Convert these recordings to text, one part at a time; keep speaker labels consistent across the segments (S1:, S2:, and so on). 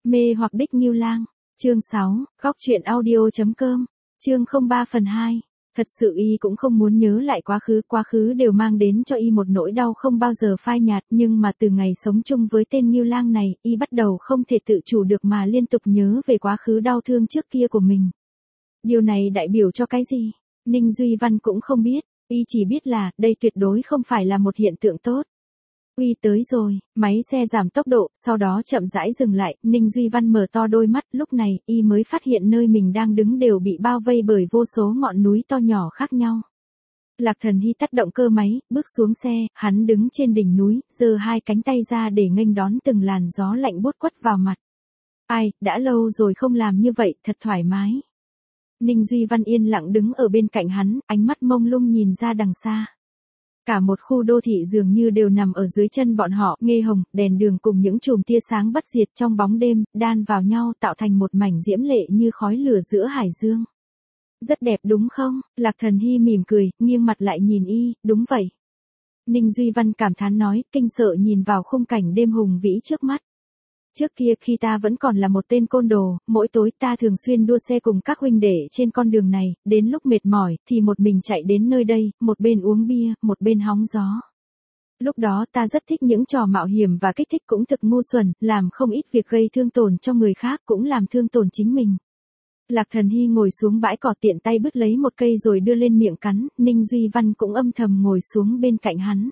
S1: Mê hoặc đích Ngưu Lang, chương 6, góc truyện audio.com, chương 03 phần 2. Thật sự y cũng không muốn nhớ lại quá khứ đều mang đến cho y một nỗi đau không bao giờ phai nhạt, nhưng mà từ ngày sống chung với tên Ngưu Lang này, y bắt đầu không thể tự chủ được mà liên tục nhớ về quá khứ đau thương trước kia của mình. Điều này đại biểu cho cái gì? Ninh Duy Văn cũng không biết, y chỉ biết là, đây tuyệt đối không phải là một hiện tượng tốt. Uy tới rồi, máy xe giảm tốc độ, sau đó chậm rãi dừng lại, Ninh Duy Văn mở to đôi mắt, lúc này, y mới phát hiện nơi mình đang đứng đều bị bao vây bởi vô số ngọn núi to nhỏ khác nhau. Lạc Thần Hy tắt động cơ máy, bước xuống xe, hắn đứng trên đỉnh núi, giơ hai cánh tay ra để nghênh đón từng làn gió lạnh buốt quất vào mặt. Ai, đã lâu rồi không làm như vậy, thật thoải mái. Ninh Duy Văn yên lặng đứng ở bên cạnh hắn, ánh mắt mông lung nhìn ra đằng xa. Cả một khu đô thị dường như đều nằm ở dưới chân bọn họ, nghê hồng, đèn đường cùng những chùm tia sáng bất diệt trong bóng đêm, đan vào nhau tạo thành một mảnh diễm lệ như khói lửa giữa hải dương. Rất đẹp đúng không? Lạc Thần Hy mỉm cười, nghiêng mặt lại nhìn y, đúng vậy. Ninh Duy Văn cảm thán nói, kinh sợ nhìn vào khung cảnh đêm hùng vĩ trước mắt. Trước kia khi ta vẫn còn là một tên côn đồ, mỗi tối ta thường xuyên đua xe cùng các huynh đệ trên con đường này, đến lúc mệt mỏi thì một mình chạy đến nơi đây, một bên uống bia, một bên hóng gió. Lúc đó ta rất thích những trò mạo hiểm và kích thích cũng thực ngu xuẩn, làm không ít việc gây thương tổn cho người khác cũng làm thương tổn chính mình. Lạc Thần Hy ngồi xuống bãi cỏ tiện tay bứt lấy một cây rồi đưa lên miệng cắn, Ninh Duy Văn cũng âm thầm ngồi xuống bên cạnh hắn.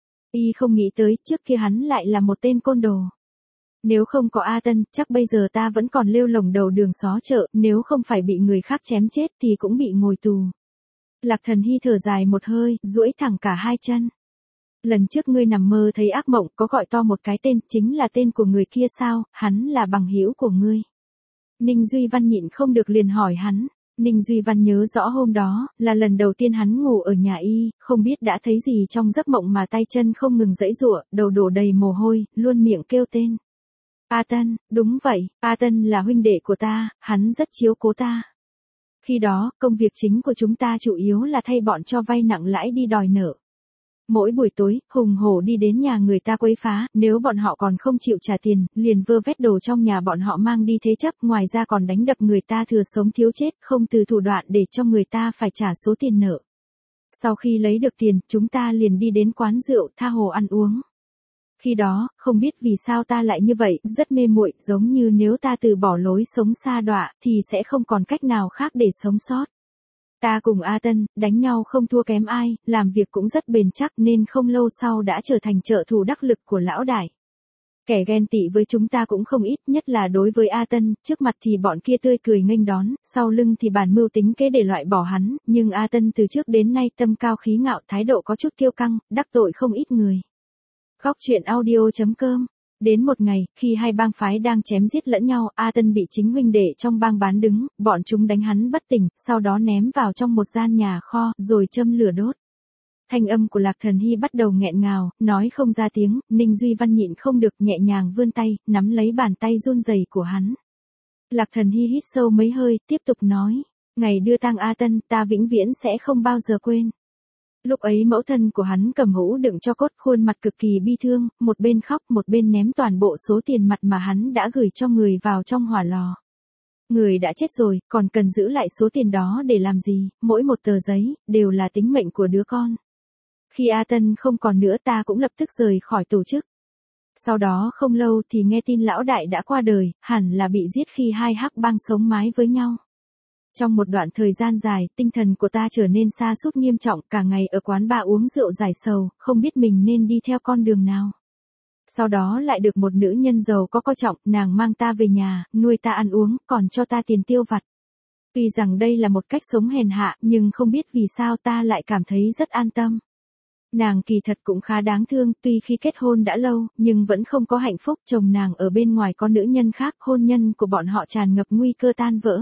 S1: Y không nghĩ tới trước kia hắn lại là một tên côn đồ. Nếu không có A Tân, chắc bây giờ ta vẫn còn lêu lổng đầu đường xó chợ, nếu không phải bị người khác chém chết thì cũng bị ngồi tù. Lạc Thần Hy thở dài một hơi, duỗi thẳng cả hai chân. Lần trước ngươi nằm mơ thấy ác mộng, có gọi to một cái tên, chính là tên của người kia sao, hắn là bằng hữu của ngươi. Ninh Duy Văn nhịn không được liền hỏi hắn. Ninh Duy Văn nhớ rõ hôm đó, là lần đầu tiên hắn ngủ ở nhà y, không biết đã thấy gì trong giấc mộng mà tay chân không ngừng giãy giụa, đầu đổ đầy mồ hôi, luôn miệng kêu tên. A Tân, đúng vậy, A Tân là huynh đệ của ta, hắn rất chiếu cố ta. Khi đó, công việc chính của chúng ta chủ yếu là thay bọn cho vay nặng lãi đi đòi nợ. Mỗi buổi tối, hùng hổ đi đến nhà người ta quấy phá, nếu bọn họ còn không chịu trả tiền, liền vơ vét đồ trong nhà bọn họ mang đi thế chấp, ngoài ra còn đánh đập người ta thừa sống thiếu chết, không từ thủ đoạn để cho người ta phải trả số tiền nợ. Sau khi lấy được tiền, chúng ta liền đi đến quán rượu, tha hồ ăn uống. Khi đó, không biết vì sao ta lại như vậy, rất mê muội, giống như nếu ta từ bỏ lối sống sa đọa, thì sẽ không còn cách nào khác để sống sót. Ta cùng A Tân, đánh nhau không thua kém ai, làm việc cũng rất bền chắc nên không lâu sau đã trở thành trợ thủ đắc lực của lão đại. Kẻ ghen tị với chúng ta cũng không ít, nhất là đối với A Tân, trước mặt thì bọn kia tươi cười nghênh đón, sau lưng thì bàn mưu tính kế để loại bỏ hắn, nhưng A Tân từ trước đến nay tâm cao khí ngạo, thái độ có chút kiêu căng, đắc tội không ít người. Góc truyện audio.com. Đến một ngày, khi hai bang phái đang chém giết lẫn nhau, A Tân bị chính huynh đệ trong bang bán đứng, bọn chúng đánh hắn bất tỉnh, sau đó ném vào trong một gian nhà kho, rồi châm lửa đốt. Thanh âm của Lạc Thần Hy bắt đầu nghẹn ngào, nói không ra tiếng, Ninh Duy Văn nhịn không được nhẹ nhàng vươn tay, nắm lấy bàn tay run rẩy của hắn. Lạc Thần Hy hít sâu mấy hơi, tiếp tục nói, ngày đưa tang A Tân, ta vĩnh viễn sẽ không bao giờ quên. Lúc ấy mẫu thân của hắn cầm hũ đựng cho cốt, khuôn mặt cực kỳ bi thương, một bên khóc một bên ném toàn bộ số tiền mặt mà hắn đã gửi cho người vào trong hỏa lò. Người đã chết rồi, còn cần giữ lại số tiền đó để làm gì, mỗi một tờ giấy, đều là tính mệnh của đứa con. Khi A Tân không còn nữa ta cũng lập tức rời khỏi tổ chức. Sau đó không lâu thì nghe tin lão đại đã qua đời, hẳn là bị giết khi hai hắc bang sống mái với nhau. Trong một đoạn thời gian dài, tinh thần của ta trở nên sa sút nghiêm trọng, cả ngày ở quán bar uống rượu giải sầu, không biết mình nên đi theo con đường nào. Sau đó lại được một nữ nhân giàu có coi trọng, nàng mang ta về nhà, nuôi ta ăn uống, còn cho ta tiền tiêu vặt. Tuy rằng đây là một cách sống hèn hạ, nhưng không biết vì sao ta lại cảm thấy rất an tâm. Nàng kỳ thật cũng khá đáng thương, tuy khi kết hôn đã lâu, nhưng vẫn không có hạnh phúc, chồng nàng ở bên ngoài có nữ nhân khác, hôn nhân của bọn họ tràn ngập nguy cơ tan vỡ.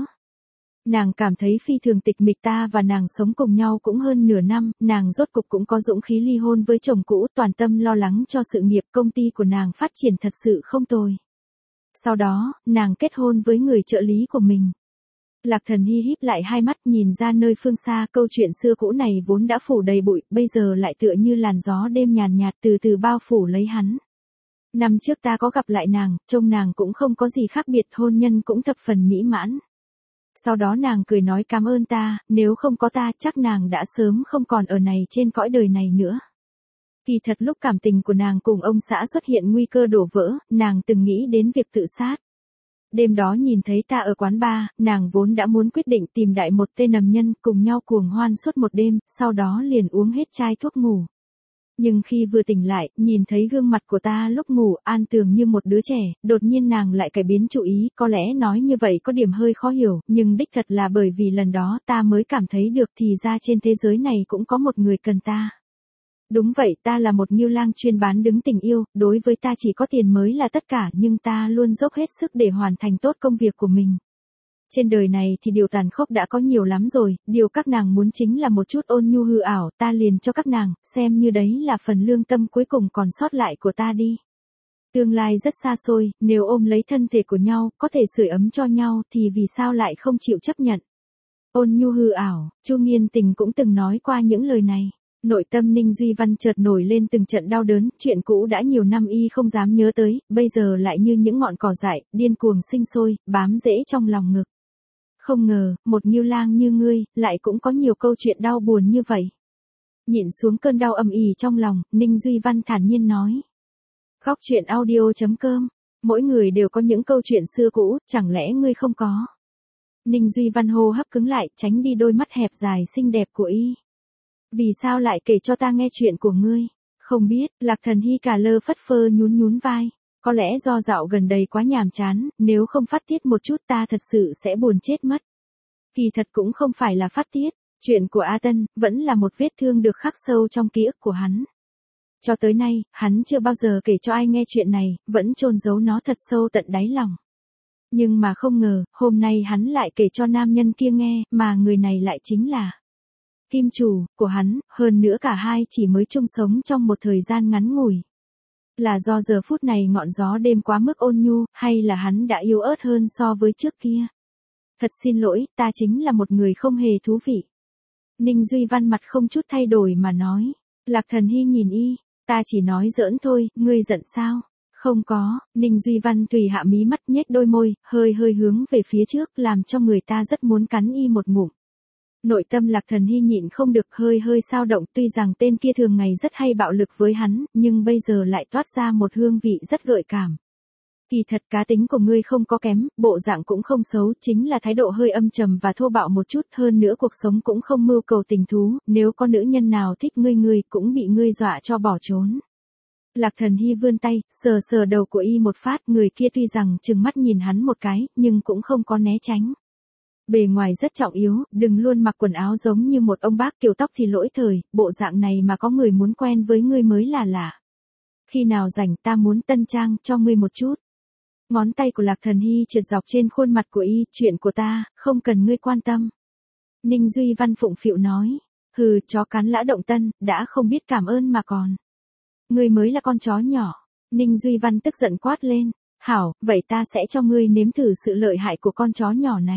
S1: Nàng cảm thấy phi thường tịch mịch, ta và nàng sống cùng nhau cũng hơn nửa năm, nàng rốt cục cũng có dũng khí ly hôn với chồng cũ, toàn tâm lo lắng cho sự nghiệp, công ty của nàng phát triển thật sự không tồi. Sau đó, nàng kết hôn với người trợ lý của mình. Lạc Thần Hy híp lại hai mắt nhìn ra nơi phương xa, câu chuyện xưa cũ này vốn đã phủ đầy bụi, bây giờ lại tựa như làn gió đêm nhàn nhạt từ từ bao phủ lấy hắn. Năm trước ta có gặp lại nàng, trông nàng cũng không có gì khác biệt, hôn nhân cũng thập phần mỹ mãn. Sau đó nàng cười nói cảm ơn ta, nếu không có ta chắc nàng đã sớm không còn ở này trên cõi đời này nữa. Kỳ thật lúc cảm tình của nàng cùng ông xã xuất hiện nguy cơ đổ vỡ, nàng từng nghĩ đến việc tự sát. Đêm đó nhìn thấy ta ở quán bar, nàng vốn đã muốn quyết định tìm đại một tên nằm nhân cùng nhau cuồng hoan suốt một đêm, sau đó liền uống hết chai thuốc ngủ. Nhưng khi vừa tỉnh lại, nhìn thấy gương mặt của ta lúc ngủ an tường như một đứa trẻ, đột nhiên nàng lại cải biến chủ ý, có lẽ nói như vậy có điểm hơi khó hiểu, nhưng đích thật là bởi vì lần đó ta mới cảm thấy được thì ra trên thế giới này cũng có một người cần ta. Đúng vậy, ta là một ngưu lang chuyên bán đứng tình yêu, đối với ta chỉ có tiền mới là tất cả, nhưng ta luôn dốc hết sức để hoàn thành tốt công việc của mình. Trên đời này thì điều tàn khốc đã có nhiều lắm rồi, điều các nàng muốn chính là một chút ôn nhu hư ảo, ta liền cho các nàng, xem như đấy là phần lương tâm cuối cùng còn sót lại của ta đi. Tương lai rất xa xôi, nếu ôm lấy thân thể của nhau, có thể sưởi ấm cho nhau thì vì sao lại không chịu chấp nhận. Ôn nhu hư ảo, Chu Nghiên Tình cũng từng nói qua những lời này. Nội tâm Ninh Duy Văn chợt nổi lên từng trận đau đớn, chuyện cũ đã nhiều năm y không dám nhớ tới, bây giờ lại như những ngọn cỏ dại, điên cuồng sinh sôi, bám rễ trong lòng ngực. Không ngờ, một ngưu lang như ngươi, lại cũng có nhiều câu chuyện đau buồn như vậy. Nhịn xuống cơn đau âm ỉ trong lòng, Ninh Duy Văn thản nhiên nói. Góc truyện audio.com, mỗi người đều có những câu chuyện xưa cũ, chẳng lẽ ngươi không có? Ninh Duy Văn hô hấp cứng lại, tránh đi đôi mắt hẹp dài xinh đẹp của y. Vì sao lại kể cho ta nghe chuyện của ngươi? Không biết, Lạc Thần Hy cả lơ phất phơ nhún nhún vai. Có lẽ do dạo gần đây quá nhàm chán, nếu không phát tiết một chút ta thật sự sẽ buồn chết mất. Kỳ thật cũng không phải là phát tiết, chuyện của A Tân, vẫn là một vết thương được khắc sâu trong ký ức của hắn. Cho tới nay, hắn chưa bao giờ kể cho ai nghe chuyện này, vẫn chôn giấu nó thật sâu tận đáy lòng. Nhưng mà không ngờ, hôm nay hắn lại kể cho nam nhân kia nghe, mà người này lại chính là kim chủ của hắn, hơn nữa cả hai chỉ mới chung sống trong một thời gian ngắn ngủi. Là do giờ phút này ngọn gió đêm quá mức ôn nhu, hay là hắn đã yếu ớt hơn so với trước kia? Thật xin lỗi, ta chính là một người không hề thú vị. Ninh Duy Văn mặt không chút thay đổi mà nói. Lạc Thần Hy nhìn y, ta chỉ nói giỡn thôi, ngươi giận sao? Không có, Ninh Duy Văn tùy hạ mí mắt nhếch đôi môi, hơi hướng về phía trước làm cho người ta rất muốn cắn y một ngụm. Nội tâm Lạc Thần Hy nhịn không được hơi xao động, tuy rằng tên kia thường ngày rất hay bạo lực với hắn, nhưng bây giờ lại toát ra một hương vị rất gợi cảm. Kỳ thật cá tính của ngươi không có kém, bộ dạng cũng không xấu, chính là thái độ hơi âm trầm và thô bạo một chút, hơn nữa cuộc sống cũng không mưu cầu tình thú, nếu có nữ nhân nào thích ngươi cũng bị ngươi dọa cho bỏ trốn. Lạc Thần Hy vươn tay, sờ đầu của y một phát, người kia tuy rằng trừng mắt nhìn hắn một cái, nhưng cũng không có né tránh. Bề ngoài rất trọng yếu, đừng luôn mặc quần áo giống như một ông bác, kiểu tóc thì lỗi thời, bộ dạng này mà có người muốn quen với ngươi mới là lạ. Khi nào rảnh ta muốn tân trang cho ngươi một chút. Ngón tay của Lạc Thần Hy trượt dọc trên khuôn mặt của y, chuyện của ta, không cần ngươi quan tâm. Ninh Duy Văn phụng phịu nói, hừ, chó cắn lã động tân, đã không biết cảm ơn mà còn. Ngươi mới là con chó nhỏ. Ninh Duy Văn tức giận quát lên, hảo, vậy ta sẽ cho ngươi nếm thử sự lợi hại của con chó nhỏ này.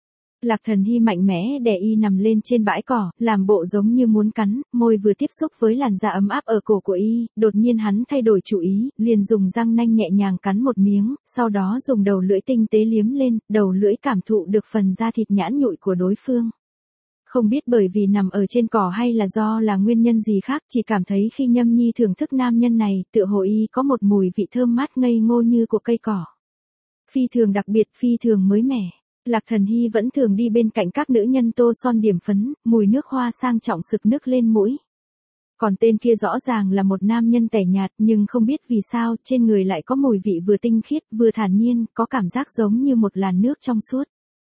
S1: Lạc Thần Hy mạnh mẽ đè y nằm lên trên bãi cỏ, làm bộ giống như muốn cắn, môi vừa tiếp xúc với làn da ấm áp ở cổ của y, đột nhiên hắn thay đổi chủ ý, liền dùng răng nanh nhẹ nhàng cắn một miếng, sau đó dùng đầu lưỡi tinh tế liếm lên, đầu lưỡi cảm thụ được phần da thịt nhãn nhụi của đối phương. Không biết bởi vì nằm ở trên cỏ hay là do là nguyên nhân gì khác, chỉ cảm thấy khi Nhâm Nhi thưởng thức nam nhân này, tựa hồ y có một mùi vị thơm mát ngây ngô như của cây cỏ. Phi thường đặc biệt, phi thường mới mẻ. Lạc Thần Hy vẫn thường đi bên cạnh các nữ nhân tô son điểm phấn, mùi nước hoa sang trọng sực nức lên mũi. Còn tên kia rõ ràng là một nam nhân tẻ nhạt, nhưng không biết vì sao trên người lại có mùi vị vừa tinh khiết vừa thản nhiên, có cảm giác giống như một làn nước trong suốt.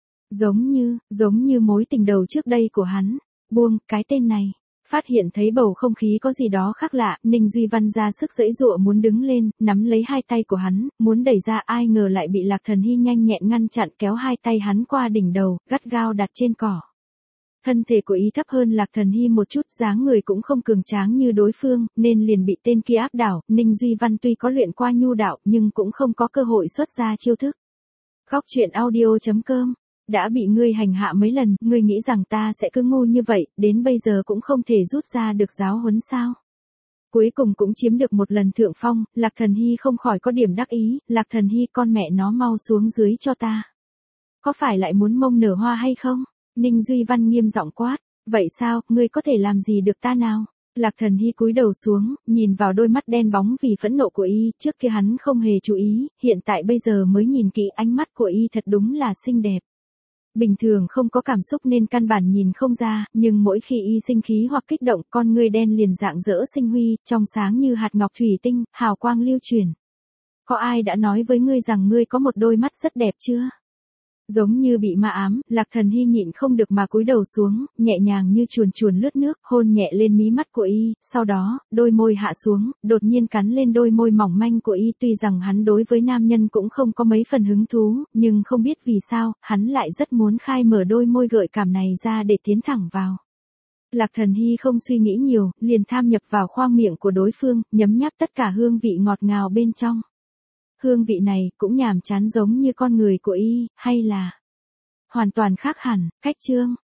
S1: Giống như mối tình đầu trước đây của hắn. Buông, cái tên này. Phát hiện thấy bầu không khí có gì đó khác lạ, Ninh Duy Văn ra sức giãy giụa muốn đứng lên, nắm lấy hai tay của hắn, muốn đẩy ra, ai ngờ lại bị Lạc Thần Hy nhanh nhẹn ngăn chặn, kéo hai tay hắn qua đỉnh đầu, gắt gao đặt trên cỏ. Thân thể của y thấp hơn Lạc Thần Hy một chút, dáng người cũng không cường tráng như đối phương, nên liền bị tên kia áp đảo. Ninh Duy Văn tuy có luyện qua nhu đạo, nhưng cũng không có cơ hội xuất ra chiêu thức. Góc truyện audio.com, đã bị ngươi hành hạ mấy lần, ngươi nghĩ rằng ta sẽ cứ ngu như vậy, đến bây giờ cũng không thể rút ra được giáo huấn sao? Cuối cùng cũng chiếm được một lần thượng phong, Lạc Thần Hy không khỏi có điểm đắc ý, Lạc Thần Hy con mẹ nó mau xuống dưới cho ta. Có phải lại muốn mông nở hoa hay không? Ninh Duy Văn nghiêm giọng quát, vậy sao, ngươi có thể làm gì được ta nào? Lạc Thần Hy cúi đầu xuống, nhìn vào đôi mắt đen bóng vì phẫn nộ của y, trước kia hắn không hề chú ý, hiện tại bây giờ mới nhìn kỹ ánh mắt của y thật đúng là xinh đẹp. Bình thường không có cảm xúc nên căn bản nhìn không ra, nhưng mỗi khi y sinh khí hoặc kích động, con ngươi đen liền rạng rỡ sinh huy, trong sáng như hạt ngọc thủy tinh, hào quang lưu truyền. Có ai đã nói với ngươi rằng ngươi có một đôi mắt rất đẹp chưa? Giống như bị ma ám, Lạc Thần Hy nhịn không được mà cúi đầu xuống, nhẹ nhàng như chuồn chuồn lướt nước, hôn nhẹ lên mí mắt của y, sau đó, đôi môi hạ xuống, đột nhiên cắn lên đôi môi mỏng manh của y. Tuy rằng hắn đối với nam nhân cũng không có mấy phần hứng thú, nhưng không biết vì sao, hắn lại rất muốn khai mở đôi môi gợi cảm này ra để tiến thẳng vào. Lạc Thần Hy không suy nghĩ nhiều, liền tham nhập vào khoang miệng của đối phương, nhấm nháp tất cả hương vị ngọt ngào bên trong. Hương vị này cũng nhàm chán giống như con người của y, hay là hoàn toàn khác hẳn, cách chương.